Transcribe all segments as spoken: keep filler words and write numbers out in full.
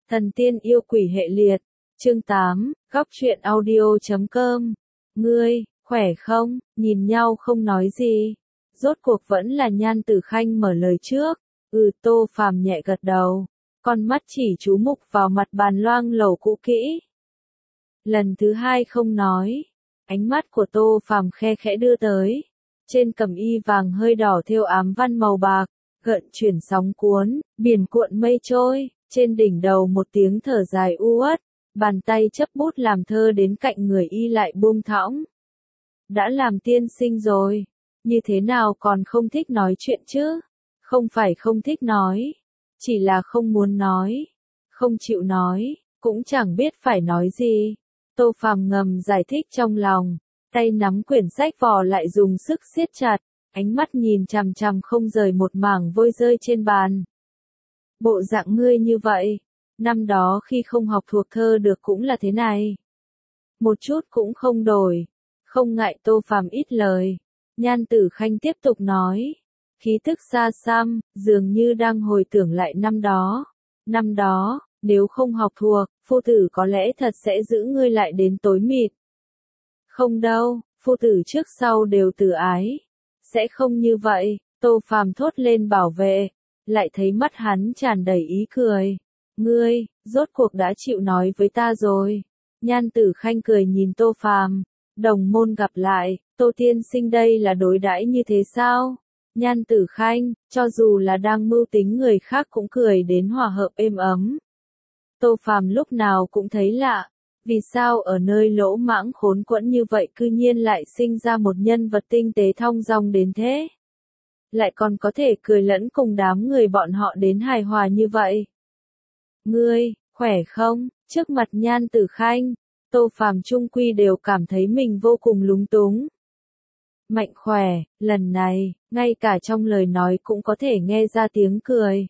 Thần tiên yêu quỷ hệ liệt, chương tám, góc truyện audio chấm com. Ngươi, khỏe không? Nhìn nhau không nói gì. Rốt cuộc vẫn là Nhan Tử Khanh mở lời trước. Ừ, Tô Phàm nhẹ gật đầu. Con mắt chỉ chú mục vào mặt bàn loang lổ cũ kỹ. Lần thứ hai không nói. Ánh mắt của Tô Phàm khe khẽ đưa tới. Trên cẩm y vàng hơi đỏ thêu ám văn màu bạc, gợn chuyển sóng cuốn, biển cuộn mây trôi. Trên đỉnh đầu một tiếng thở dài u uất, bàn tay chấp bút làm thơ đến cạnh người y lại buông thõng. Đã làm tiên sinh rồi, như thế nào còn không thích nói chuyện chứ? Không phải không thích nói, chỉ là không muốn nói, không chịu nói, cũng chẳng biết phải nói gì. Tô Phàm ngầm giải thích trong lòng, tay nắm quyển sách vò lại dùng sức siết chặt, ánh mắt nhìn chằm chằm không rời một mảng vôi rơi trên bàn. Bộ dạng ngươi như vậy, năm đó khi không học thuộc thơ được cũng là thế này. Một chút cũng không đổi, không ngại Tô Phàm ít lời. Nhan Tử Khanh tiếp tục nói, khí tức xa xăm, dường như đang hồi tưởng lại năm đó. Năm đó, nếu không học thuộc, phu tử có lẽ thật sẽ giữ ngươi lại đến tối mịt. Không đâu, phu tử trước sau đều từ ái. Sẽ không như vậy, Tô Phàm thốt lên bảo vệ. Lại thấy mắt hắn tràn đầy ý cười. Ngươi, rốt cuộc đã chịu nói với ta rồi. Nhan Tử Khanh cười nhìn Tô Phàm. Đồng môn gặp lại, Tô tiên sinh đây là đối đãi như thế sao? Nhan Tử Khanh, cho dù là đang mưu tính người khác cũng cười đến hòa hợp êm ấm. Tô Phàm lúc nào cũng thấy lạ. Vì sao ở nơi lỗ mãng khốn quẫn như vậy cư nhiên lại sinh ra một nhân vật tinh tế thong dong đến thế? Lại còn có thể cười lẫn cùng đám người bọn họ đến hài hòa như vậy. Ngươi, khỏe không? Trước mặt Nhan Tử Khanh, Tô Phàm chung quy đều cảm thấy mình vô cùng lúng túng. Mạnh khỏe, lần này, ngay cả trong lời nói cũng có thể nghe ra tiếng cười.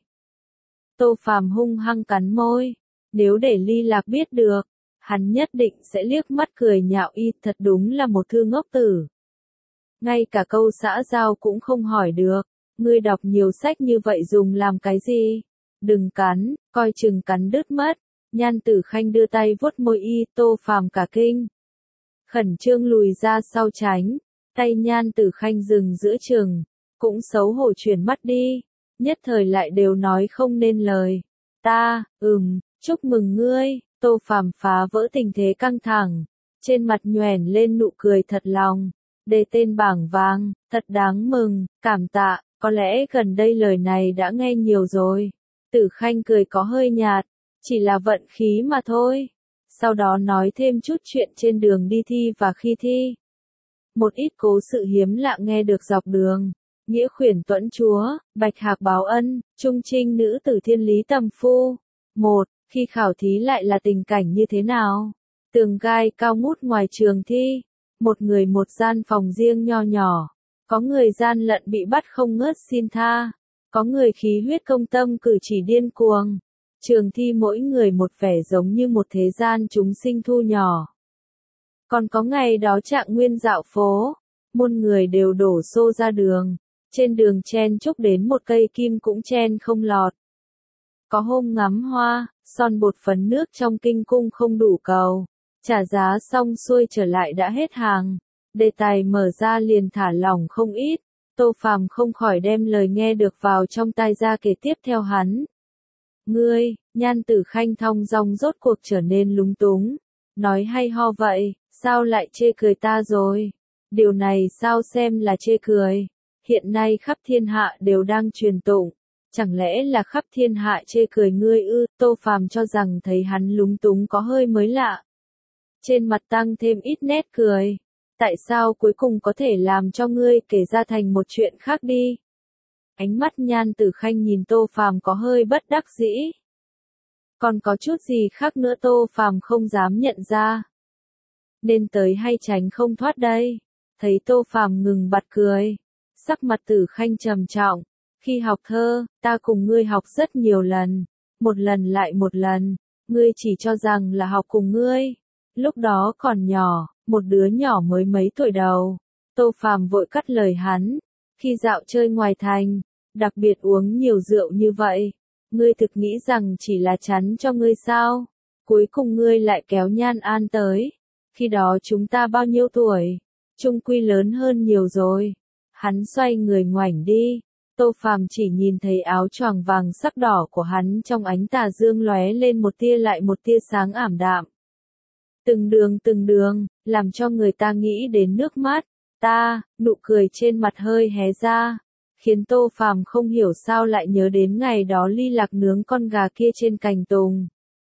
Tô Phàm hung hăng cắn môi, nếu để Ly Lạc biết được, hắn nhất định sẽ liếc mắt cười nhạo y, thật đúng là một thư ngốc tử. Ngay cả câu xã giao cũng không hỏi được, ngươi đọc nhiều sách như vậy dùng làm cái gì? Đừng cắn, coi chừng cắn đứt mất. Nhan Tử Khanh đưa tay vuốt môi y, Tô Phàm cả kinh. Khẩn trương lùi ra sau tránh, tay Nhan Tử Khanh dừng giữa chừng, cũng xấu hổ chuyển mắt đi, nhất thời lại đều nói không nên lời. Ta, ừm, chúc mừng ngươi. Tô Phàm phá vỡ tình thế căng thẳng, trên mặt nhoẻn lên nụ cười thật lòng. Đề tên bảng vàng, thật đáng mừng, cảm tạ, có lẽ gần đây lời này đã nghe nhiều rồi. Tử Khanh cười có hơi nhạt, chỉ là vận khí mà thôi. Sau đó nói thêm chút chuyện trên đường đi thi và khi thi. Một ít cố sự hiếm lạ nghe được dọc đường. Nghĩa khuyển tuẫn chúa, bạch hạc báo ân, trung trinh nữ tử thiên lý tầm phu. Một, khi khảo thí lại là tình cảnh như thế nào? Tường gai cao ngút ngoài trường thi. Một người một gian phòng riêng nho nhỏ, có người gian lận bị bắt không ngớt xin tha, có người khí huyết công tâm cử chỉ điên cuồng. Trường thi mỗi người một vẻ giống như một thế gian chúng sinh thu nhỏ. Còn có ngày đó Trạng Nguyên dạo phố, muôn người đều đổ xô ra đường, trên đường chen chúc đến một cây kim cũng chen không lọt. Có hôm ngắm hoa, son bột phấn nước trong kinh cung không đủ cầu. Trả giá xong xuôi trở lại đã hết hàng, đề tài mở ra liền thả lỏng không ít, Tô Phàm không khỏi đem lời nghe được vào trong tai ra kể tiếp theo hắn. Ngươi, Nhan Tử Khanh thong dong rốt cuộc trở nên lúng túng, nói hay ho vậy, sao lại chê cười ta rồi? Điều này sao xem là chê cười? Hiện nay khắp thiên hạ đều đang truyền tụng, chẳng lẽ là khắp thiên hạ chê cười ngươi ư? Tô Phàm cho rằng thấy hắn lúng túng có hơi mới lạ. Trên mặt tăng thêm ít nét cười. Tại sao cuối cùng có thể làm cho ngươi kể ra thành một chuyện khác đi? Ánh mắt Nhan Tử Khanh nhìn Tô Phàm có hơi bất đắc dĩ. Còn có chút gì khác nữa Tô Phàm không dám nhận ra. Nên tới hay tránh không thoát đây? Thấy Tô Phàm ngừng bật cười. Sắc mặt Tử Khanh trầm trọng. Khi học thơ, ta cùng ngươi học rất nhiều lần. Một lần lại một lần. Ngươi chỉ cho rằng là học cùng ngươi. Lúc đó còn nhỏ, một đứa nhỏ mới mấy tuổi đầu. Tô Phàm vội cắt lời hắn. Khi dạo chơi ngoài thành, đặc biệt uống nhiều rượu như vậy, Ngươi thực nghĩ rằng chỉ là chắn cho ngươi sao? Cuối cùng ngươi lại kéo Nhan An tới. Khi đó chúng ta bao nhiêu tuổi? Chung quy lớn hơn nhiều rồi. Hắn xoay người ngoảnh đi. Tô Phàm chỉ nhìn thấy áo choàng vàng sắc đỏ của hắn trong ánh tà dương lóe lên một tia lại một tia sáng ảm đạm. Từng đường từng đường, làm cho người ta nghĩ đến nước mắt. Ta, nụ cười trên mặt hơi hé ra, khiến Tô Phàm không hiểu sao lại nhớ đến ngày đó Ly Lạc nướng con gà kia trên cành tùng.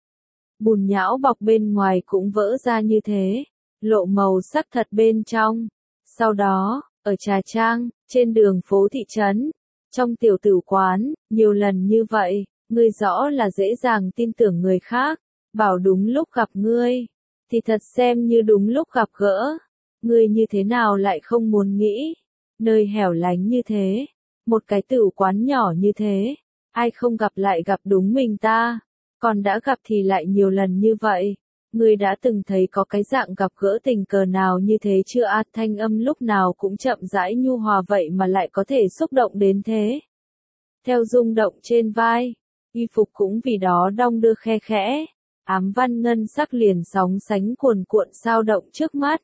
Bùn nhão bọc bên ngoài cũng vỡ ra như thế, lộ màu sắc thật bên trong. Sau đó, ở Trà Trang, trên đường phố thị trấn, trong tiểu tử quán, nhiều lần như vậy, ngươi rõ là dễ dàng tin tưởng người khác, bảo đúng lúc gặp ngươi, thì thật xem như đúng lúc gặp gỡ. Ngươi như thế nào lại không muốn nghĩ, nơi hẻo lánh như thế, một cái tử quán nhỏ như thế, ai không gặp lại gặp đúng mình ta, còn đã gặp thì lại nhiều lần như vậy. Ngươi đã từng thấy có cái dạng gặp gỡ tình cờ nào như thế chưa? A thanh âm lúc nào cũng chậm rãi nhu hòa vậy mà lại có thể xúc động đến thế. Theo rung động trên vai, y phục cũng vì đó đong đưa khe khẽ, ám văn ngân sắc liền sóng sánh cuồn cuộn sao động trước mắt.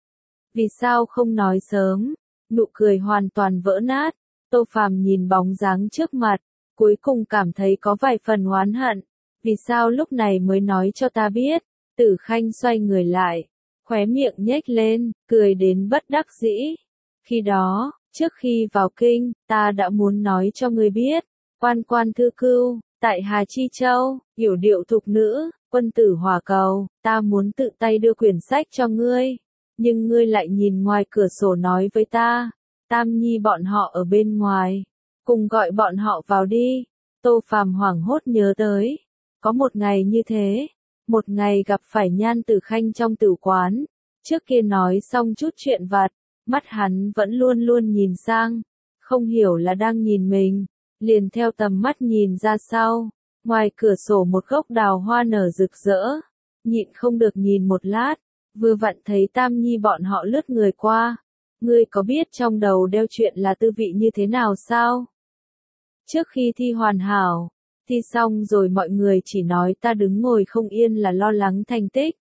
Vì sao không nói sớm? Nụ cười hoàn toàn vỡ nát. Tô Phàm nhìn bóng dáng trước mặt, cuối cùng cảm thấy có vài phần oán hận. Vì sao lúc này mới nói cho ta biết? Tử Khanh xoay người lại, khóe miệng nhếch lên, cười đến bất đắc dĩ. Khi đó, trước khi vào kinh, ta đã muốn nói cho ngươi biết, quan quan thư cưu, tại Hà Chi Châu, yểu điệu thục nữ, quân tử hỏa cầu, ta muốn tự tay đưa quyển sách cho ngươi. Nhưng ngươi lại nhìn ngoài cửa sổ nói với ta, Tam Nhi bọn họ ở bên ngoài, cùng gọi bọn họ vào đi. Tô Phàm hoảng hốt nhớ tới, có một ngày như thế, một ngày gặp phải Nhan Tử Khanh trong tử quán, trước kia nói xong chút chuyện vặt, mắt hắn vẫn luôn luôn nhìn sang, không hiểu là đang nhìn mình, liền theo tầm mắt nhìn ra sau, ngoài cửa sổ một gốc đào hoa nở rực rỡ, nhịn không được nhìn một lát. Vừa vặn thấy Tam Nhi bọn họ lướt người qua. Ngươi có biết trong đầu đeo chuyện là tư vị như thế nào sao? Trước khi thi hoàn hảo, thi xong rồi mọi người chỉ nói ta đứng ngồi không yên là lo lắng thành tích.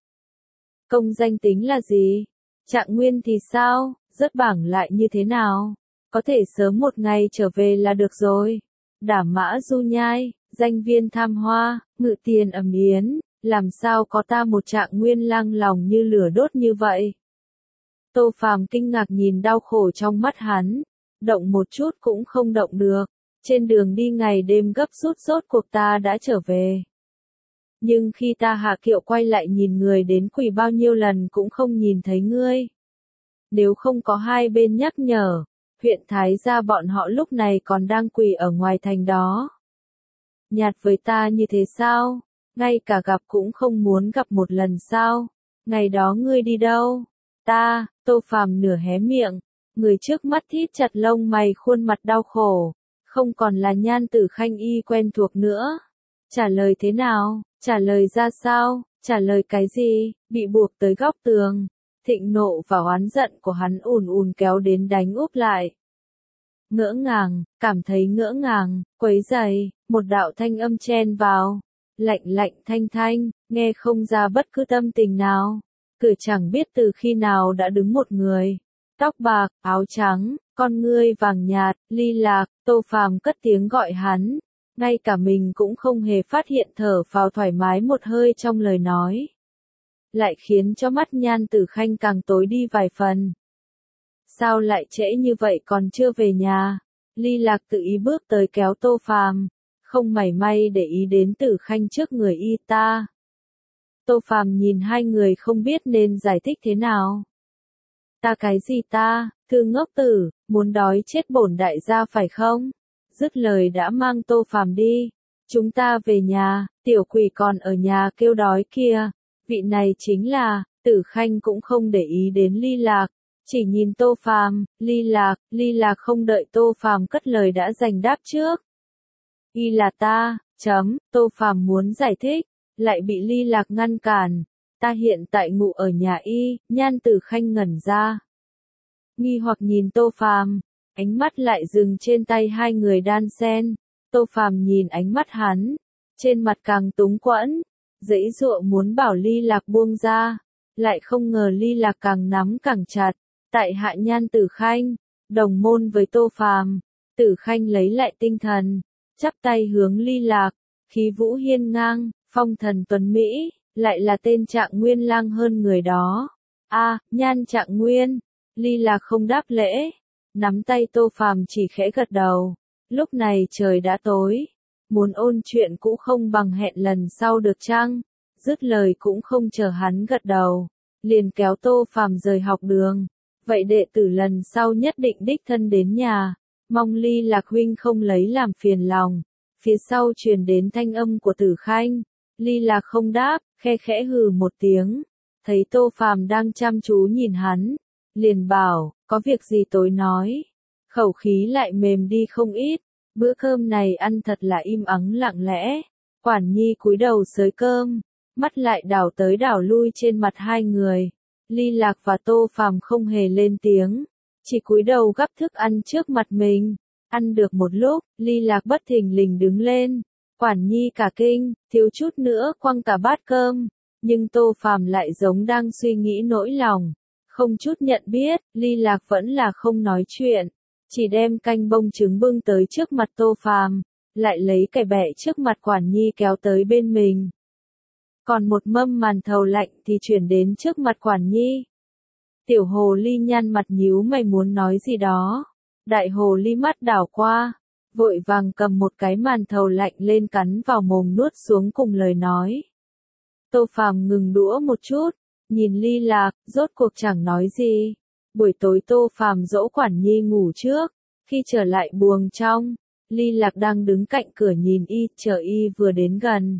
Công danh tính là gì? Trạng nguyên thì sao? Rớt bảng lại như thế nào? Có thể sớm một ngày trở về là được rồi. Đảm mã du nhai, danh viên tham hoa, ngự tiền ẩm yến. Làm sao có ta một trạng nguyên lang lòng như lửa đốt như vậy? Tô Phàm kinh ngạc nhìn đau khổ trong mắt hắn, động một chút cũng không động được. Trên đường đi ngày đêm gấp rút rốt cuộc ta đã trở về. Nhưng khi ta hạ kiệu quay lại nhìn người đến quỳ bao nhiêu lần cũng không nhìn thấy ngươi. Nếu không có hai bên nhắc nhở, huyện Thái gia bọn họ lúc này còn đang quỳ ở ngoài thành đó. Nhạt với ta như thế sao? Ngay cả gặp cũng không muốn gặp một lần sao? Ngày đó ngươi đi đâu? Ta, Tô Phàm nửa hé miệng, người trước mắt thít chặt lông mày khuôn mặt đau khổ, không còn là Nhan Tử Khanh y quen thuộc nữa. Trả lời thế nào? Trả lời ra sao? Trả lời cái gì? Bị buộc tới góc tường. Thịnh nộ và oán giận của hắn ùn ùn kéo đến đánh úp lại. Ngỡ ngàng, cảm thấy ngỡ ngàng, quấy rầy, một đạo thanh âm chen vào. Lạnh lạnh thanh thanh, nghe không ra bất cứ tâm tình nào. Cửa chẳng biết từ khi nào đã đứng một người. Tóc bạc, áo trắng, con ngươi vàng nhạt, Ly Lạc. Tô Phàm cất tiếng gọi hắn. Ngay cả mình cũng không hề phát hiện thở phào thoải mái một hơi trong lời nói. Lại khiến cho mắt Nhan Tử Khanh càng tối đi vài phần. Sao lại trễ như vậy còn chưa về nhà? Ly Lạc tự ý bước tới kéo Tô Phàm, không mảy may để ý đến Tử Khanh trước người y ta. Tô Phàm nhìn hai người không biết nên giải thích thế nào. Ta cái gì ta, thư ngốc tử, muốn đói chết bổn đại gia phải không? Dứt lời đã mang Tô Phàm đi. Chúng ta về nhà, tiểu quỷ còn ở nhà kêu đói kia. Vị này chính là, Tử Khanh cũng không để ý đến Ly Lạc, chỉ nhìn Tô Phàm. Ly Lạc, Ly Lạc không đợi Tô Phàm cất lời đã giành đáp trước. Y là ta, chấm, Tô Phàm muốn giải thích, lại bị Ly Lạc ngăn cản. Ta hiện tại ngủ ở nhà y. Nhan Tử Khanh ngẩn ra, nghi hoặc nhìn Tô Phàm, ánh mắt lại dừng trên tay hai người đan sen. Tô Phàm nhìn ánh mắt hắn, trên mặt càng túng quẫn, giãy giụa muốn bảo Ly Lạc buông ra, lại không ngờ Ly Lạc càng nắm càng chặt. Tại hạ Nhan Tử Khanh, đồng môn với Tô Phàm. Tử Khanh lấy lại tinh thần, chắp tay hướng Ly Lạc, khí vũ hiên ngang, phong thần tuấn mỹ, lại là tên Trạng Nguyên lang hơn người đó. A, Nhan Trạng Nguyên. Ly Lạc không đáp lễ, nắm tay Tô Phàm chỉ khẽ gật đầu. Lúc này trời đã tối, muốn ôn chuyện cũng không bằng hẹn lần sau được chăng? Dứt lời cũng không chờ hắn gật đầu, liền kéo Tô Phàm rời học đường. Vậy đệ tử lần sau nhất định đích thân đến nhà, mong Ly Lạc huynh không lấy làm phiền lòng. Phía sau truyền đến thanh âm của Tử Khanh, Ly Lạc không đáp, khe khẽ hừ một tiếng, thấy Tô Phàm đang chăm chú nhìn hắn, liền bảo, có việc gì tối nói. Khẩu khí lại mềm đi không ít, bữa cơm này ăn thật là im ắng lặng lẽ. Quản Nhi cúi đầu xới cơm, mắt lại đảo tới đảo lui trên mặt hai người. Ly Lạc và Tô Phàm không hề lên tiếng, chỉ cúi đầu gắp thức ăn trước mặt mình. Ăn được một lúc, Ly Lạc bất thình lình đứng lên. Quản Nhi cả kinh, thiếu chút nữa quăng cả bát cơm, nhưng Tô Phàm lại giống đang suy nghĩ nỗi lòng. Không chút nhận biết, Ly Lạc vẫn là không nói chuyện, chỉ đem canh bông trứng bưng tới trước mặt Tô Phàm, lại lấy cái bẹ trước mặt Quản Nhi kéo tới bên mình. Còn một mâm màn thầu lạnh thì chuyển đến trước mặt Quản Nhi. Tiểu hồ ly nhăn mặt nhíu mày muốn nói gì đó. Đại hồ ly mắt đảo qua, vội vàng cầm một cái màn thầu lạnh lên cắn vào mồm nuốt xuống cùng lời nói. Tô Phàm ngừng đũa một chút, nhìn Ly Lạc, rốt cuộc chẳng nói gì. Buổi tối Tô Phàm dỗ Quản Nhi ngủ trước, khi trở lại buồng trong, Ly Lạc đang đứng cạnh cửa nhìn y, chờ y vừa đến gần.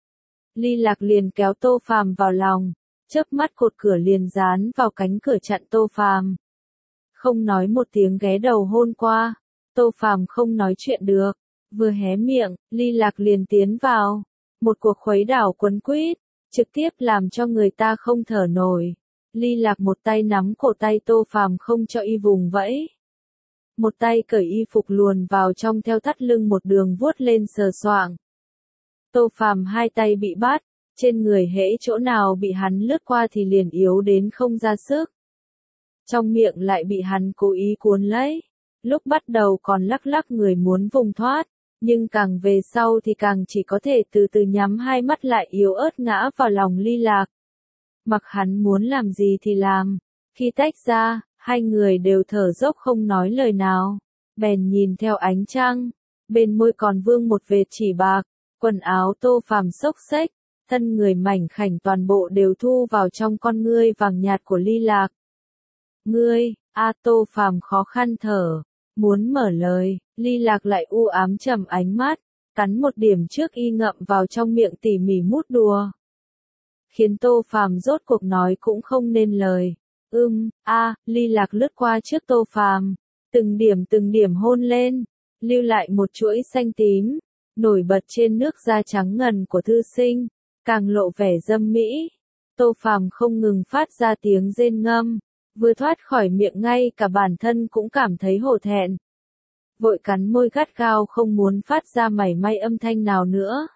Ly Lạc liền kéo Tô Phàm vào lòng, chớp mắt cột cửa liền dán vào cánh cửa chặn Tô Phàm. Không nói một tiếng ghé đầu hôn qua, Tô Phàm không nói chuyện được, vừa hé miệng, Ly Lạc liền tiến vào. Một cuộc khuấy đảo quấn quýt, trực tiếp làm cho người ta không thở nổi. Ly Lạc một tay nắm cổ tay Tô Phàm không cho y vùng vẫy. Một tay cởi y phục luồn vào trong theo thắt lưng một đường vuốt lên sờ soạng. Tô Phàm hai tay bị bắt, trên người hễ chỗ nào bị hắn lướt qua thì liền yếu đến không ra sức. Trong miệng lại bị hắn cố ý cuốn lấy. Lúc bắt đầu còn lắc lắc người muốn vùng thoát, nhưng càng về sau thì càng chỉ có thể từ từ nhắm hai mắt lại yếu ớt ngã vào lòng Ly Lạc. Mặc hắn muốn làm gì thì làm. Khi tách ra, hai người đều thở dốc không nói lời nào. Bèn nhìn theo ánh trăng, bên môi còn vương một vệt chỉ bạc, quần áo Tô Phàm xốc xếch, thân người mảnh khảnh toàn bộ đều thu vào trong con ngươi vàng nhạt của Ly Lạc. Ngươi, a Tô Phàm khó khăn thở, muốn mở lời, Ly Lạc lại u ám trầm ánh mắt, cắn một điểm trước y ngậm vào trong miệng tỉ mỉ mút đùa. Khiến Tô Phàm rốt cuộc nói cũng không nên lời. Ưm, a, Ly Lạc lướt qua trước Tô Phàm, từng điểm từng điểm hôn lên, lưu lại một chuỗi xanh tím, nổi bật trên nước da trắng ngần của thư sinh, càng lộ vẻ dâm mỹ. Tô Phàm không ngừng phát ra tiếng rên ngâm, vừa thoát khỏi miệng ngay cả bản thân cũng cảm thấy hổ thẹn. Vội cắn môi gắt gao không muốn phát ra mảy may âm thanh nào nữa.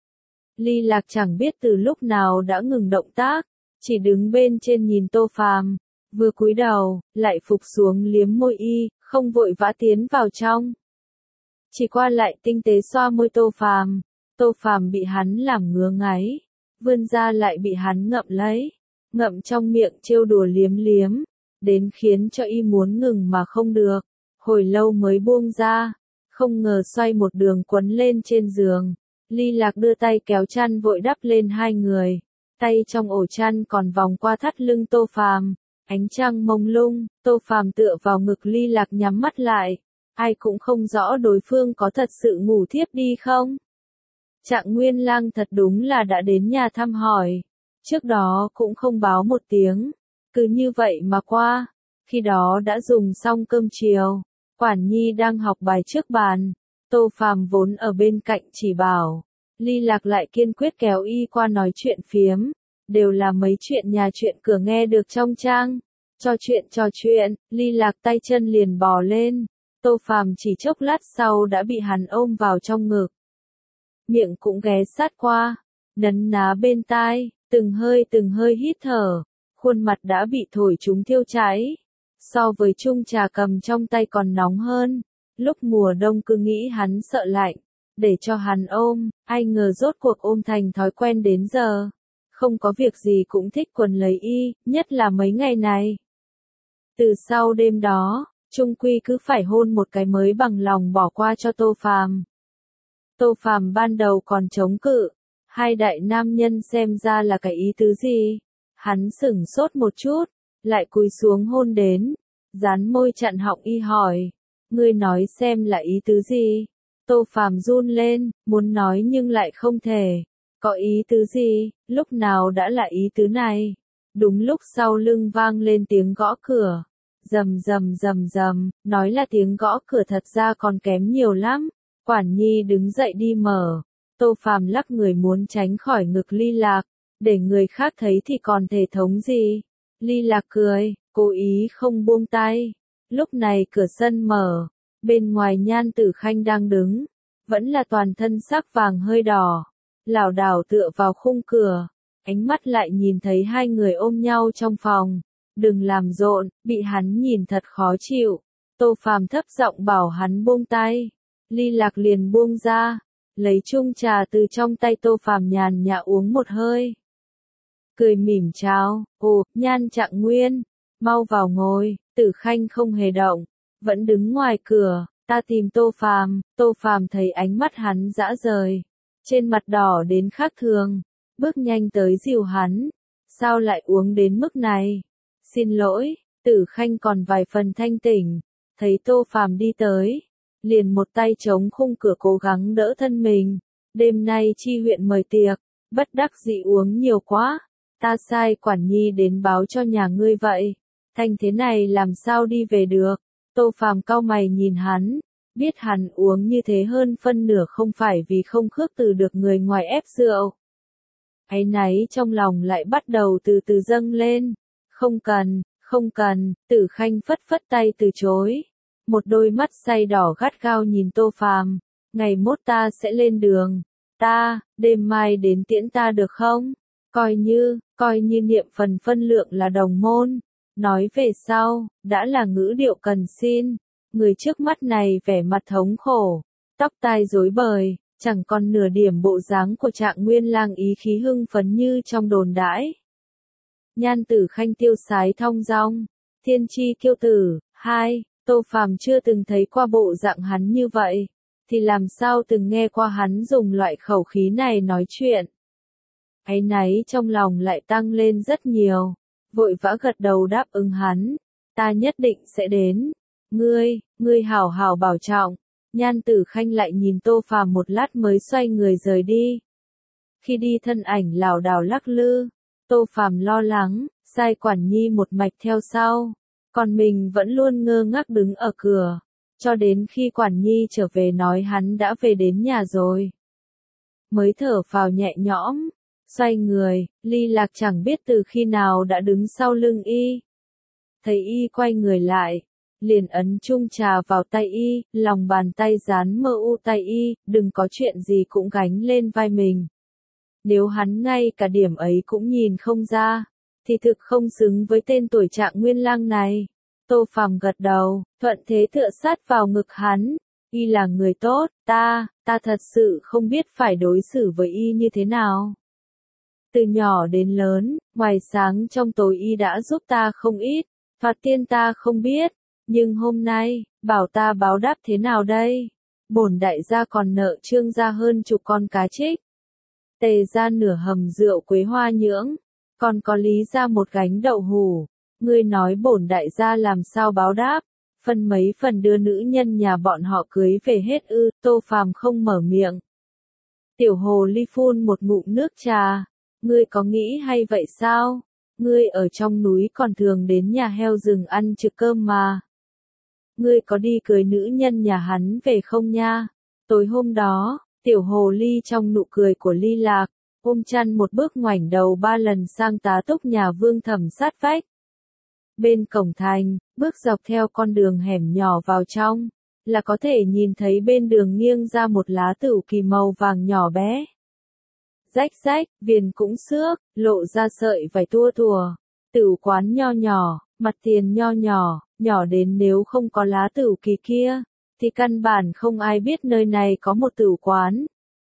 Ly Lạc chẳng biết từ lúc nào đã ngừng động tác, chỉ đứng bên trên nhìn Tô Phàm, vừa cúi đầu, lại phục xuống liếm môi y, không vội vã tiến vào trong. Chỉ qua lại tinh tế xoa môi Tô Phàm, Tô Phàm bị hắn làm ngứa ngáy, vươn ra lại bị hắn ngậm lấy, ngậm trong miệng trêu đùa liếm liếm, đến khiến cho y muốn ngừng mà không được, hồi lâu mới buông ra, không ngờ xoay một đường quấn lên trên giường. Ly Lạc đưa tay kéo chăn vội đắp lên hai người, tay trong ổ chăn còn vòng qua thắt lưng Tô Phàm, ánh trăng mông lung, Tô Phàm tựa vào ngực Ly Lạc nhắm mắt lại, ai cũng không rõ đối phương có thật sự ngủ thiếp đi không. Trạng Nguyên Lang thật đúng là đã đến nhà thăm hỏi, trước đó cũng không báo một tiếng, cứ như vậy mà qua, khi đó đã dùng xong cơm chiều, Quản Nhi đang học bài trước bàn. Tô Phàm vốn ở bên cạnh chỉ bảo, Ly Lạc lại kiên quyết kéo y qua nói chuyện phiếm, đều là mấy chuyện nhà chuyện cửa nghe được trong trang. Cho chuyện trò chuyện, Ly Lạc tay chân liền bò lên, Tô Phàm chỉ chốc lát sau đã bị hắn ôm vào trong ngực. Miệng cũng ghé sát qua, nấn ná bên tai, từng hơi từng hơi hít thở, khuôn mặt đã bị thổi chúng thiêu cháy. So với chung trà cầm trong tay còn nóng hơn, lúc mùa đông cứ nghĩ hắn sợ lạnh, để cho hắn ôm, ai ngờ rốt cuộc ôm thành thói quen đến giờ. Không có việc gì cũng thích quần lấy y, nhất là mấy ngày này. Từ sau đêm đó, chung quy cứ phải hôn một cái mới bằng lòng bỏ qua cho Tô Phàm. Tô Phàm ban đầu còn chống cự, hai đại nam nhân xem ra là cái ý tứ gì. Hắn sửng sốt một chút, lại cúi xuống hôn đến, dán môi chặn họng y hỏi, ngươi nói xem là ý tứ gì. Tô Phàm run lên, muốn nói nhưng lại không thể. Có ý tứ gì, lúc nào đã là ý tứ này. Đúng lúc sau lưng vang lên tiếng gõ cửa. Rầm rầm rầm rầm, nói là tiếng gõ cửa thật ra còn kém nhiều lắm. Quản Nhi đứng dậy đi mở. Tô Phàm lắc người muốn tránh khỏi ngực Ly Lạc, để người khác thấy thì còn thể thống gì. Ly Lạc cười, cố ý không buông tay. Lúc này cửa sân mở, bên ngoài Nhan Tử Khanh đang đứng, vẫn là toàn thân sắc vàng hơi đỏ, lảo đảo tựa vào khung cửa, ánh mắt lại nhìn thấy hai người ôm nhau trong phòng. Đừng làm rộn, bị hắn nhìn thật khó chịu. Tô Phàm thấp giọng bảo hắn buông tay. Ly Lạc liền buông ra, lấy chung trà từ trong tay Tô Phàm nhàn nhã uống một hơi. Cười mỉm chào, ồ, Nhan Trạng Nguyên, mau vào ngồi. Tử Khanh không hề động, vẫn đứng ngoài cửa. Ta tìm Tô Phàm. Tô Phàm thấy ánh mắt hắn dã rời, trên mặt đỏ đến khác thường, bước nhanh tới dìu hắn. Sao lại uống đến mức này? Xin lỗi. Tử Khanh còn vài phần thanh tỉnh, thấy Tô Phàm đi tới, liền một tay chống khung cửa cố gắng đỡ thân mình. Đêm nay Chi huyện mời tiệc, bất đắc dĩ uống nhiều quá. Ta sai Quản Nhi đến báo cho nhà ngươi vậy. Thành thế này làm sao đi về được? Tô Phàm cau mày nhìn hắn, biết hắn uống như thế hơn phân nửa không phải vì không khước từ được người ngoài ép rượu. Áy náy trong lòng lại bắt đầu từ từ dâng lên. Không cần, không cần. Tử Khanh phất phất tay từ chối. Một đôi mắt say đỏ gắt gao nhìn Tô Phàm. Ngày mốt ta sẽ lên đường. Ta, đêm mai đến tiễn ta được không? Coi như, coi như niệm phần phân lượng là đồng môn. Nói về sau, đã là ngữ điệu cần xin. Người trước mắt này vẻ mặt thống khổ, tóc tai rối bời, chẳng còn nửa điểm bộ dáng của Trạng Nguyên Lang ý khí hưng phấn như trong đồn đãi. Nhan Tử Khanh tiêu sái thong dong, thiên chi kiêu tử. Hai, Tô Phàm chưa từng thấy qua bộ dạng hắn như vậy, thì làm sao từng nghe qua hắn dùng loại khẩu khí này nói chuyện. Áy náy trong lòng lại tăng lên rất nhiều, vội vã gật đầu đáp ứng hắn. Ta nhất định sẽ đến. Ngươi, ngươi hảo hảo bảo trọng. Nhan Tử Khanh lại nhìn Tô Phàm một lát mới xoay người rời đi. Khi đi thân ảnh lảo đảo lắc lư, Tô Phàm lo lắng, sai Quản Nhi một mạch theo sau, còn mình vẫn luôn ngơ ngác đứng ở cửa, cho đến khi Quản Nhi trở về nói hắn đã về đến nhà rồi. Mới thở phào nhẹ nhõm, xoay người, Ly Lạc chẳng biết từ khi nào đã đứng sau lưng y. Thấy y quay người lại, liền ấn chung trà vào tay y, lòng bàn tay dán mơ u tay y, đừng có chuyện gì cũng gánh lên vai mình. Nếu hắn ngay cả điểm ấy cũng nhìn không ra, thì thực không xứng với tên tuổi Trạng Nguyên Lang này. Tô Phàm gật đầu, thuận thế tựa sát vào ngực hắn. Y là người tốt, ta, ta thật sự không biết phải đối xử với y như thế nào. Từ nhỏ đến lớn, ngoài sáng trong tối y đã giúp ta không ít, thoạt tiên ta không biết, nhưng hôm nay, bảo ta báo đáp thế nào đây? Bổn đại gia còn nợ Trương gia hơn chục con cá trích, Tề gia nửa hầm rượu quế hoa nhưỡng, còn có Lý gia một gánh đậu hủ. Ngươi nói bổn đại gia làm sao báo đáp? Phần mấy phần đưa nữ nhân nhà bọn họ cưới về hết ư? Tô Phàm không mở miệng. Tiểu Hồ Ly phun một ngụm nước trà. Ngươi có nghĩ hay vậy sao? Ngươi ở trong núi còn thường đến nhà heo rừng ăn trực cơm mà. Ngươi có đi cưới nữ nhân nhà hắn về không nha? Tối hôm đó, Tiểu Hồ Ly trong nụ cười của Ly Lạc, ôm chăn một bước ngoảnh đầu ba lần sang tá túc nhà Vương Thẩm sát vách. Bên cổng thành, bước dọc theo con đường hẻm nhỏ vào trong, là có thể nhìn thấy bên đường nghiêng ra một lá tửu kỳ màu vàng nhỏ bé. Rách rách, viền cũng xước, lộ ra sợi vải tua tùa. Tửu quán nho nhỏ, mặt tiền nho nhỏ, nhỏ đến nếu không có lá tửu kỳ kia, thì căn bản không ai biết nơi này có một tửu quán.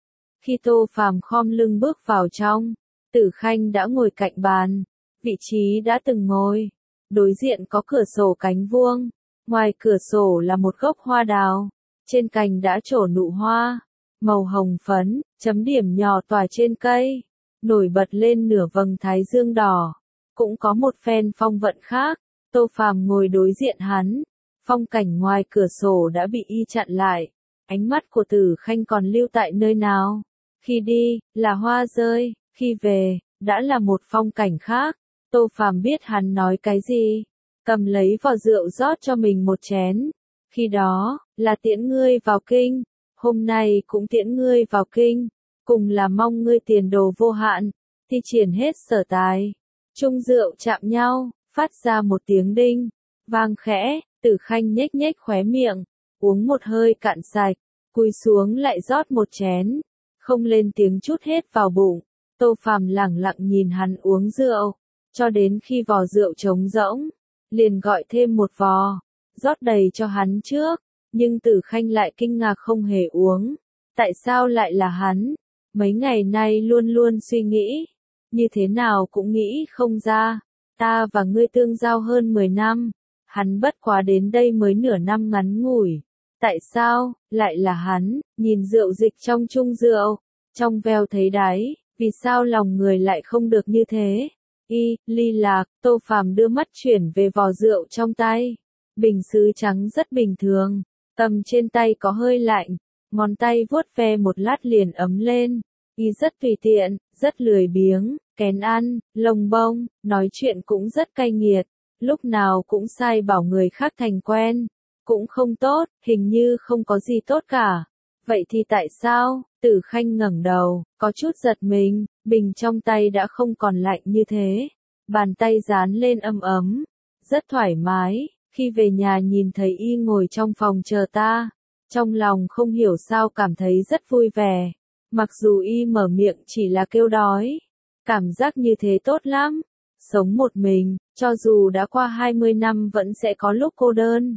Khi Tô Phàm khom lưng bước vào trong, Tử Khanh đã ngồi cạnh bàn, vị trí đã từng ngồi. Đối diện có cửa sổ cánh vuông, ngoài cửa sổ là một gốc hoa đào, trên cành đã trổ nụ hoa, màu hồng phấn, chấm điểm nhỏ tỏa trên cây, nổi bật lên nửa vầng thái dương đỏ. Cũng có một phen phong vận khác, Tô Phàm ngồi đối diện hắn, phong cảnh ngoài cửa sổ đã bị y chặn lại, ánh mắt của Tử Khanh còn lưu tại nơi nào. Khi đi, là hoa rơi, khi về, đã là một phong cảnh khác. Tô Phàm biết hắn nói cái gì, cầm lấy vò rượu rót cho mình một chén. Khi đó, là tiễn ngươi vào kinh, hôm nay cũng tiễn ngươi vào kinh, cùng là mong ngươi tiền đồ vô hạn, thi triển hết sở tài. Chung rượu chạm nhau, phát ra một tiếng đinh, vang khẽ, Tử Khanh nhếch nhếch khóe miệng, uống một hơi cạn sạch, cúi xuống lại rót một chén, không lên tiếng chút hết vào bụng. Tô Phàm lẳng lặng nhìn hắn uống rượu, cho đến khi vò rượu trống rỗng, liền gọi thêm một vò, rót đầy cho hắn trước, nhưng Tử Khanh lại kinh ngạc không hề uống. Tại sao lại là hắn? Mấy ngày nay luôn luôn suy nghĩ, như thế nào cũng nghĩ không ra. Ta và ngươi tương giao hơn mười năm, hắn bất quá đến đây mới nửa năm ngắn ngủi. Tại sao, lại là hắn? Nhìn rượu dịch trong chung rượu, trong veo thấy đáy, vì sao lòng người lại không được như thế? Y, ly lạc, Tô Phàm đưa mắt chuyển về vò rượu trong tay. Bình sứ trắng rất bình thường, cầm trên tay có hơi lạnh, ngón tay vuốt ve một lát liền ấm lên. Y rất tùy tiện, rất lười biếng, kén ăn, lông bông, nói chuyện cũng rất cay nghiệt, lúc nào cũng sai bảo người khác thành quen, cũng không tốt, hình như không có gì tốt cả. Vậy thì tại sao? Tử Khanh ngẩng đầu, có chút giật mình, bình trong tay đã không còn lạnh như thế, bàn tay dán lên ấm ấm, rất thoải mái. Khi về nhà nhìn thấy y ngồi trong phòng chờ ta, trong lòng không hiểu sao cảm thấy rất vui vẻ. Mặc dù y mở miệng chỉ là kêu đói, cảm giác như thế tốt lắm. Sống một mình, cho dù đã qua hai mươi năm vẫn sẽ có lúc cô đơn.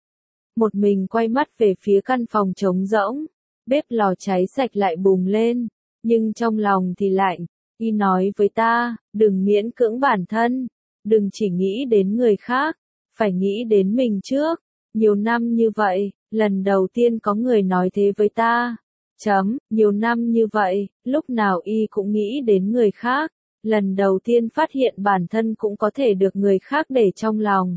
Một mình quay mắt về phía căn phòng trống rỗng, bếp lò cháy sạch lại bùng lên, nhưng trong lòng thì lạnh. Y nói với ta, đừng miễn cưỡng bản thân, đừng chỉ nghĩ đến người khác, phải nghĩ đến mình trước. Nhiều năm như vậy, lần đầu tiên có người nói thế với ta. Chấm, nhiều năm như vậy, lúc nào y cũng nghĩ đến người khác, lần đầu tiên phát hiện bản thân cũng có thể được người khác để trong lòng.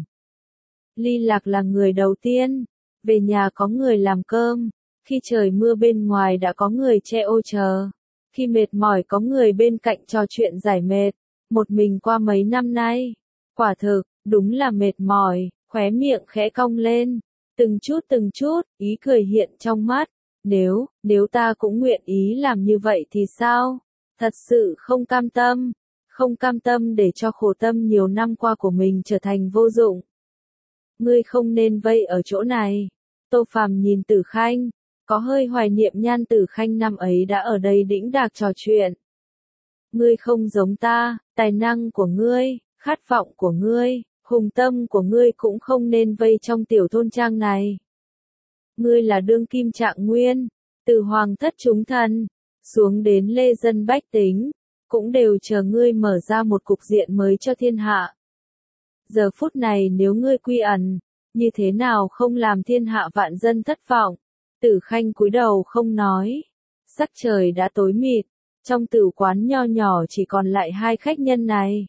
Ly Lạc là người đầu tiên, về nhà có người làm cơm, khi trời mưa bên ngoài đã có người che ô chờ, khi mệt mỏi có người bên cạnh trò chuyện giải mệt, một mình qua mấy năm nay, quả thực, đúng là mệt mỏi, khóe miệng khẽ cong lên, từng chút từng chút, ý cười hiện trong mắt. Nếu, nếu ta cũng nguyện ý làm như vậy thì sao? Thật sự không cam tâm, không cam tâm để cho khổ tâm nhiều năm qua của mình trở thành vô dụng. Ngươi không nên vây ở chỗ này. Tô Phàm nhìn Tử Khanh, có hơi hoài niệm Nhan Tử Khanh năm ấy đã ở đây đĩnh đạc trò chuyện. Ngươi không giống ta, tài năng của ngươi, khát vọng của ngươi, hùng tâm của ngươi cũng không nên vây trong tiểu thôn trang này. Ngươi là đương kim trạng nguyên, từ hoàng thất chúng thần, xuống đến lê dân bách tính, cũng đều chờ ngươi mở ra một cục diện mới cho thiên hạ. Giờ phút này nếu ngươi quy ẩn, như thế nào không làm thiên hạ vạn dân thất vọng? Tử Khanh cúi đầu không nói, sắc trời đã tối mịt, trong tử quán nho nhỏ chỉ còn lại hai khách nhân này.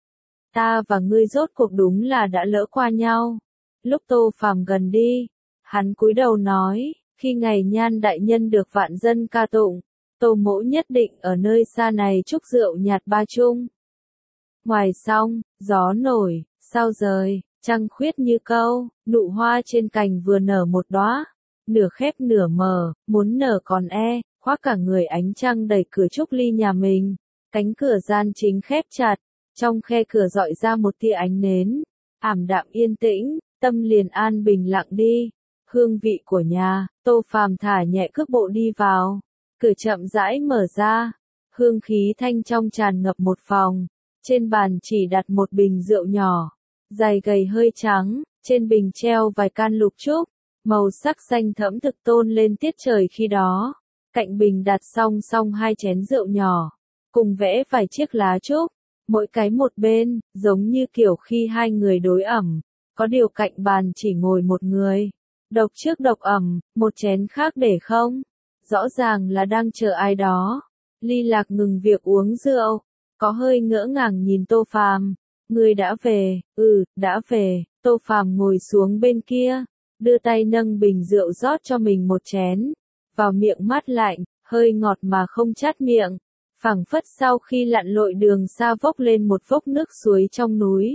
Ta và ngươi rốt cuộc đúng là đã lỡ qua nhau. Lúc Tô Phàm gần đi, hắn cúi đầu nói, khi ngày Nhan đại nhân được vạn dân ca tụng, Tô mỗ nhất định ở nơi xa này chúc rượu nhạt ba chung. Ngoài xong, gió nổi, sao rời, trăng khuyết như câu, nụ hoa trên cành vừa nở một đóa, nửa khép nửa mở, muốn nở còn e, khoác cả người ánh trăng đẩy cửa trúc ly nhà mình, cánh cửa gian chính khép chặt, trong khe cửa dọi ra một tia ánh nến, ảm đạm yên tĩnh, tâm liền an bình lặng đi. hương vị của nhà. Tô Phàm thả nhẹ cước bộ đi vào, cửa chậm rãi mở ra, hương khí thanh trong tràn ngập một phòng. Trên bàn chỉ đặt một bình rượu nhỏ, dày gầy hơi trắng, trên bình treo vài can lục trúc, màu sắc xanh thẫm thực tôn lên tiết trời khi đó. Cạnh bình đặt song song hai chén rượu nhỏ, cùng vẽ vài chiếc lá trúc, mỗi cái một bên, giống như kiểu khi hai người đối ẩm. Có điều cạnh bàn chỉ ngồi một người, độc trước độc ẩm, một chén khác để không. Rõ ràng là đang chờ ai đó. Ly Lạc ngừng việc uống rượu, có hơi ngỡ ngàng nhìn Tô Phàm. Ngươi đã về? Ừ, đã về. Tô Phàm ngồi xuống bên kia, đưa tay nâng bình rượu rót cho mình một chén, vào miệng mát lạnh, hơi ngọt mà không chát miệng, phảng phất sau khi lặn lội đường xa vốc lên một vốc nước suối trong núi.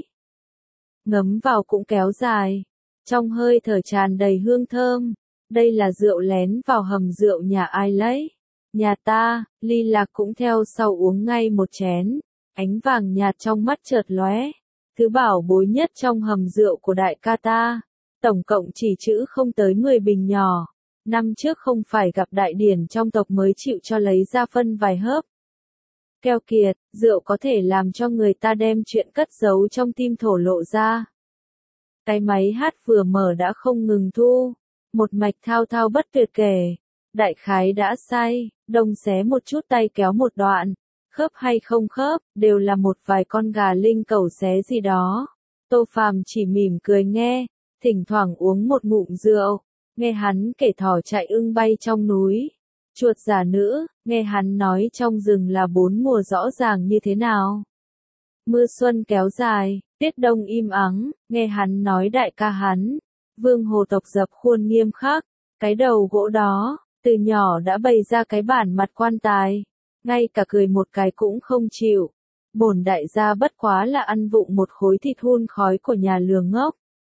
Ngấm vào cũng kéo dài, trong hơi thở tràn đầy hương thơm. Đây là rượu lén vào hầm rượu nhà ai lấy? Nhà ta. Ly Lạc cũng theo sau uống ngay một chén, ánh vàng nhạt trong mắt chợt lóe. Thứ bảo bối nhất trong hầm rượu của đại ca ta, tổng cộng chỉ trữ không tới mười bình nhỏ. Năm trước không phải gặp đại điển trong tộc mới chịu cho lấy ra phân vài hớp. Keo kiệt, rượu có thể làm cho người ta đem chuyện cất giấu trong tim thổ lộ ra. Cái máy hát vừa mở đã không ngừng thu, một mạch thao thao bất tuyệt kể. Đại khái đã say, đông xé một chút tay kéo một đoạn, khớp hay không khớp, đều là một vài con gà linh cẩu xé gì đó. Tô Phàm chỉ mỉm cười nghe, thỉnh thoảng uống một ngụm rượu, nghe hắn kể thỏ chạy ưng bay trong núi, chuột giả nữ, nghe hắn nói trong rừng là bốn mùa rõ ràng như thế nào. Mưa xuân kéo dài, tiết đông im ắng, nghe hắn nói đại ca hắn, vương hồ tộc dập khuôn nghiêm khắc, cái đầu gỗ đó, từ nhỏ đã bày ra cái bản mặt quan tài, ngay cả cười một cái cũng không chịu. Bổn đại gia bất quá là ăn vụng một khối thịt hun khói của nhà lừa ngốc.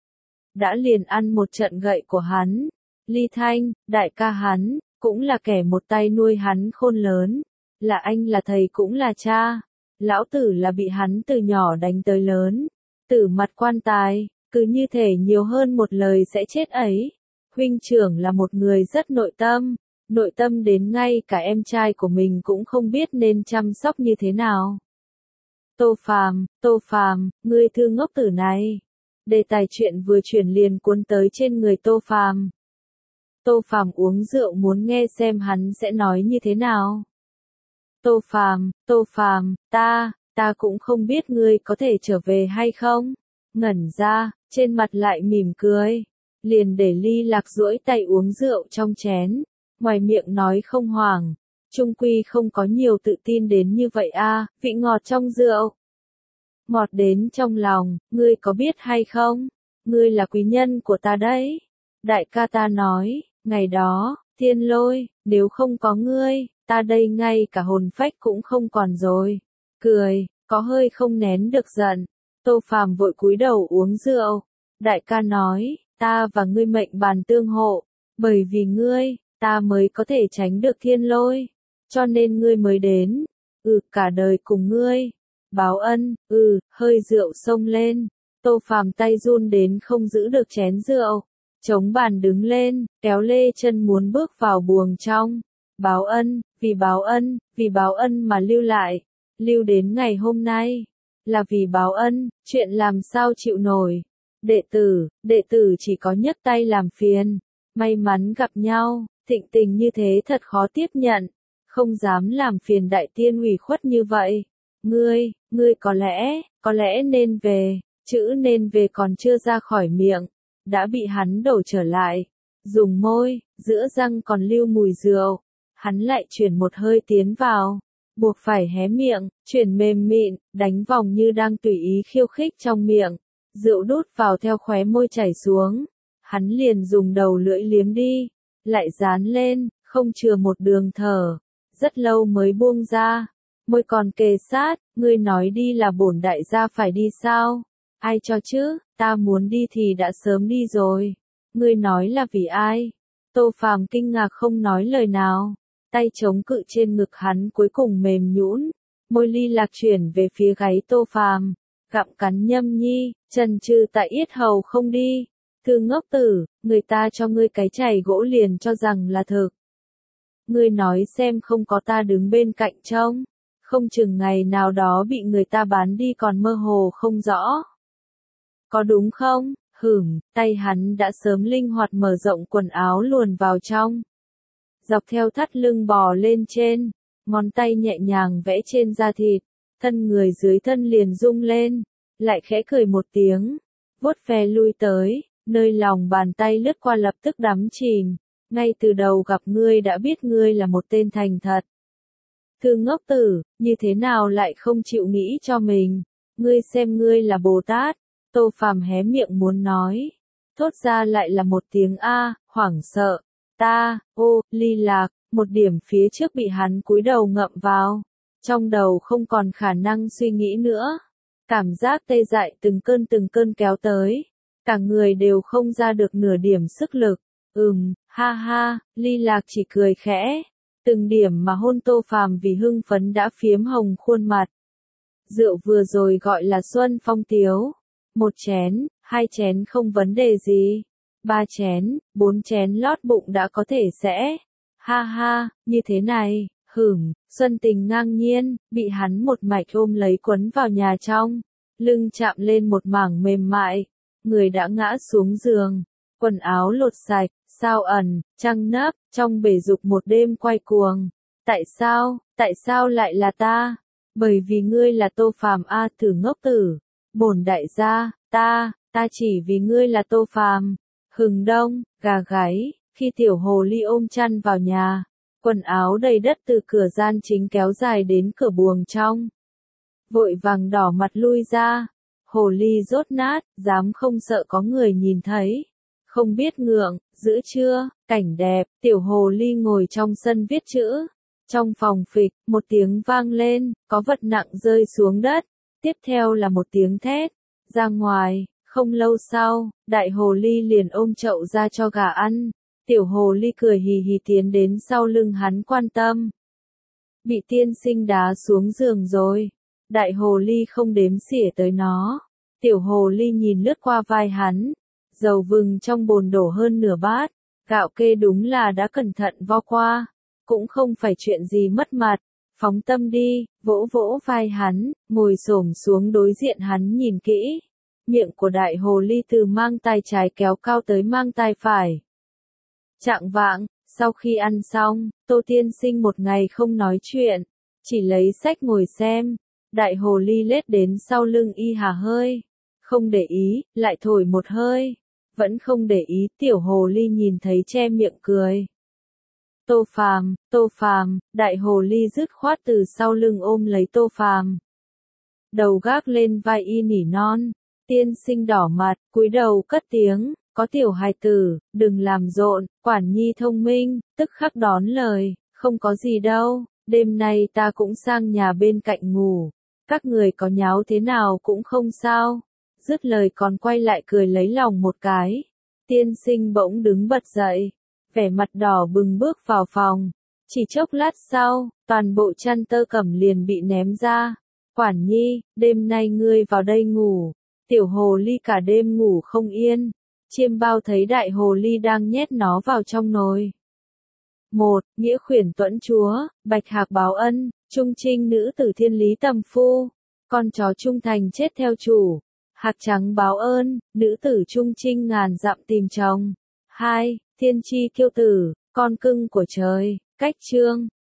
Đã liền ăn một trận gậy của hắn. Ly Thanh, đại ca hắn, cũng là kẻ một tay nuôi hắn khôn lớn. Là anh là thầy cũng là cha. Lão tử là bị hắn từ nhỏ đánh tới lớn. Tử mặt quan tài, cứ như thể nhiều hơn một lời sẽ chết ấy. Huynh trưởng là một người rất nội tâm. Nội tâm đến ngay cả em trai của mình cũng không biết nên chăm sóc như thế nào. Tô Phàm, Tô Phàm, ngươi thư ngốc tử này. Đề tài chuyện vừa chuyển liền cuốn tới trên người Tô Phàm. Tô Phàm uống rượu muốn nghe xem hắn sẽ nói như thế nào. Tô Phàm, Tô Phàm, ta, ta cũng không biết ngươi có thể trở về hay không. Ngẩn ra, trên mặt lại mỉm cười. Liền để Ly Lạc duỗi tay uống rượu trong chén. Ngoài miệng nói không hoảng, chung quy không có nhiều tự tin đến như vậy a, vị ngọt trong rượu. Ngọt đến trong lòng, ngươi có biết hay không? Ngươi là quý nhân của ta đấy. Đại ca ta nói, ngày đó, Thiên Lôi, nếu không có ngươi, ta đây ngay cả hồn phách cũng không còn rồi. Cười, có hơi không nén được giận. Tô Phàm vội cúi đầu uống rượu. Đại ca nói, ta và ngươi mệnh bàn tương hộ, bởi vì ngươi, ta mới có thể tránh được Thiên Lôi, cho nên ngươi mới đến. Ừ, cả đời cùng ngươi. Báo ân, ừ, hơi rượu xông lên. Tô Phàm tay run đến không giữ được chén rượu. Chống bàn đứng lên, kéo lê chân muốn bước vào buồng trong. Báo ân, vì báo ân, vì báo ân mà lưu lại. Lưu đến ngày hôm nay. Là vì báo ân, chuyện làm sao chịu nổi. Đệ tử, đệ tử chỉ có nhấc tay làm phiền. May mắn gặp nhau, thịnh tình như thế thật khó tiếp nhận. Không dám làm phiền đại tiên ủy khuất như vậy. Ngươi, ngươi có lẽ, có lẽ nên về, chữ nên về còn chưa ra khỏi miệng, đã bị hắn đổ trở lại, dùng môi, giữa răng còn lưu mùi rượu, hắn lại chuyển một hơi tiến vào, buộc phải hé miệng, chuyển mềm mịn, đánh vòng như đang tùy ý khiêu khích trong miệng, rượu đút vào theo khóe môi chảy xuống, hắn liền dùng đầu lưỡi liếm đi, lại dán lên, không chừa một đường thở, rất lâu mới buông ra. Môi còn kề sát, ngươi nói đi là bổn đại gia phải đi sao? Ai cho chứ, ta muốn đi thì đã sớm đi rồi. Ngươi nói là vì ai? Tô Phàm kinh ngạc không nói lời nào. Tay chống cự trên ngực hắn cuối cùng mềm nhũn. Môi Ly Lạc chuyển về phía gáy Tô Phàm. Gặm cắn nhâm nhi, chần chừ tại yết hầu không đi. Thư ngốc tử, người ta cho ngươi cái chày gỗ liền cho rằng là thực. Ngươi nói xem không có ta đứng bên cạnh trông, không chừng ngày nào đó bị người ta bán đi còn mơ hồ không rõ. Có đúng không? Hửm, tay hắn đã sớm linh hoạt mở rộng quần áo luồn vào trong. Dọc theo thắt lưng bò lên trên, ngón tay nhẹ nhàng vẽ trên da thịt, thân người dưới thân liền rung lên, lại khẽ cười một tiếng, vuốt ve lui tới, nơi lòng bàn tay lướt qua lập tức đắm chìm, ngay từ đầu gặp ngươi đã biết ngươi là một tên thành thật. Thư ngốc tử, như thế nào lại không chịu nghĩ cho mình, ngươi xem ngươi là Bồ Tát. Tô Phàm hé miệng muốn nói, thốt ra lại là một tiếng a, hoảng sợ. Ta, ô, ly lạc, một điểm phía trước bị hắn cúi đầu ngậm vào, trong đầu không còn khả năng suy nghĩ nữa. Cảm giác tê dại từng cơn từng cơn kéo tới, cả người đều không ra được nửa điểm sức lực. Ừm, ha ha, ly lạc chỉ cười khẽ, từng điểm mà hôn Tô Phàm vì hưng phấn đã phiếm hồng khuôn mặt. Rượu vừa rồi gọi là xuân phong tiếu. Một chén, hai chén không vấn đề gì. Ba chén, bốn chén lót bụng đã có thể sẽ. Ha ha, như thế này, hửm, Xuân Tình ngang nhiên, bị hắn một mạch ôm lấy quấn vào nhà trong. Lưng chạm lên một mảng mềm mại. Người đã ngã xuống giường. Quần áo lột sạch, sao ẩn, trăng nấp, trong bể dục một đêm quay cuồng. Tại sao, tại sao lại là ta? Bởi vì ngươi là Tô Phàm a, thử ngốc tử. Bổn đại gia, ta, ta chỉ vì ngươi là Tô Phàm. Hừng đông, gà gáy, khi tiểu hồ ly ôm chăn vào nhà, quần áo đầy đất từ cửa gian chính kéo dài đến cửa buồng trong. Vội vàng đỏ mặt lui ra, hồ ly rốt nát, dám không sợ có người nhìn thấy. Không biết ngượng, giữ chưa, cảnh đẹp, tiểu hồ ly ngồi trong sân viết chữ. Trong phòng phịch, một tiếng vang lên, có vật nặng rơi xuống đất. Tiếp theo là một tiếng thét, ra ngoài, không lâu sau, đại hồ ly liền ôm chậu ra cho gà ăn, tiểu hồ ly cười hì hì tiến đến sau lưng hắn quan tâm. Bị tiên sinh đá xuống giường rồi, đại hồ ly không đếm xỉa tới nó, tiểu hồ ly nhìn lướt qua vai hắn, dầu vừng trong bồn đổ hơn nửa bát, gạo kê đúng là đã cẩn thận vo qua, cũng không phải chuyện gì mất mặt. Phóng tâm đi, vỗ vỗ vai hắn, ngồi xổm xuống đối diện hắn nhìn kỹ. Miệng của đại hồ ly từ mang tai trái kéo cao tới mang tai phải. Chạng vạng, sau khi ăn xong, Tô tiên sinh một ngày không nói chuyện, chỉ lấy sách ngồi xem. Đại hồ ly lết đến sau lưng y hà hơi, không để ý, lại thổi một hơi. Vẫn không để ý, tiểu hồ ly nhìn thấy che miệng cười. Tô Phàm, Tô Phàm, đại hồ ly dứt khoát từ sau lưng ôm lấy Tô Phàm. Đầu gác lên vai y nỉ non, tiên sinh đỏ mặt, cúi đầu cất tiếng, có tiểu hài tử, đừng làm rộn, quản nhi thông minh, tức khắc đón lời, không có gì đâu, đêm nay ta cũng sang nhà bên cạnh ngủ, các người có nháo thế nào cũng không sao. Dứt lời còn quay lại cười lấy lòng một cái. Tiên sinh bỗng đứng bật dậy, vẻ mặt đỏ bừng bước vào phòng. Chỉ chốc lát sau, toàn bộ chăn tơ cẩm liền bị ném ra. Quản nhi, đêm nay ngươi vào đây ngủ. Tiểu hồ ly cả đêm ngủ không yên. Chiêm bao thấy đại hồ ly đang nhét nó vào trong nồi. Một, nghĩa khuyển tuẫn chúa, bạch hạc báo ân, trung trinh nữ tử thiên lý tầm phu. Con chó trung thành chết theo chủ. Hạc trắng báo ơn, nữ tử trung trinh ngàn dặm tìm chồng. Hai, thiên chi kiêu tử, con cưng của trời. Cách chương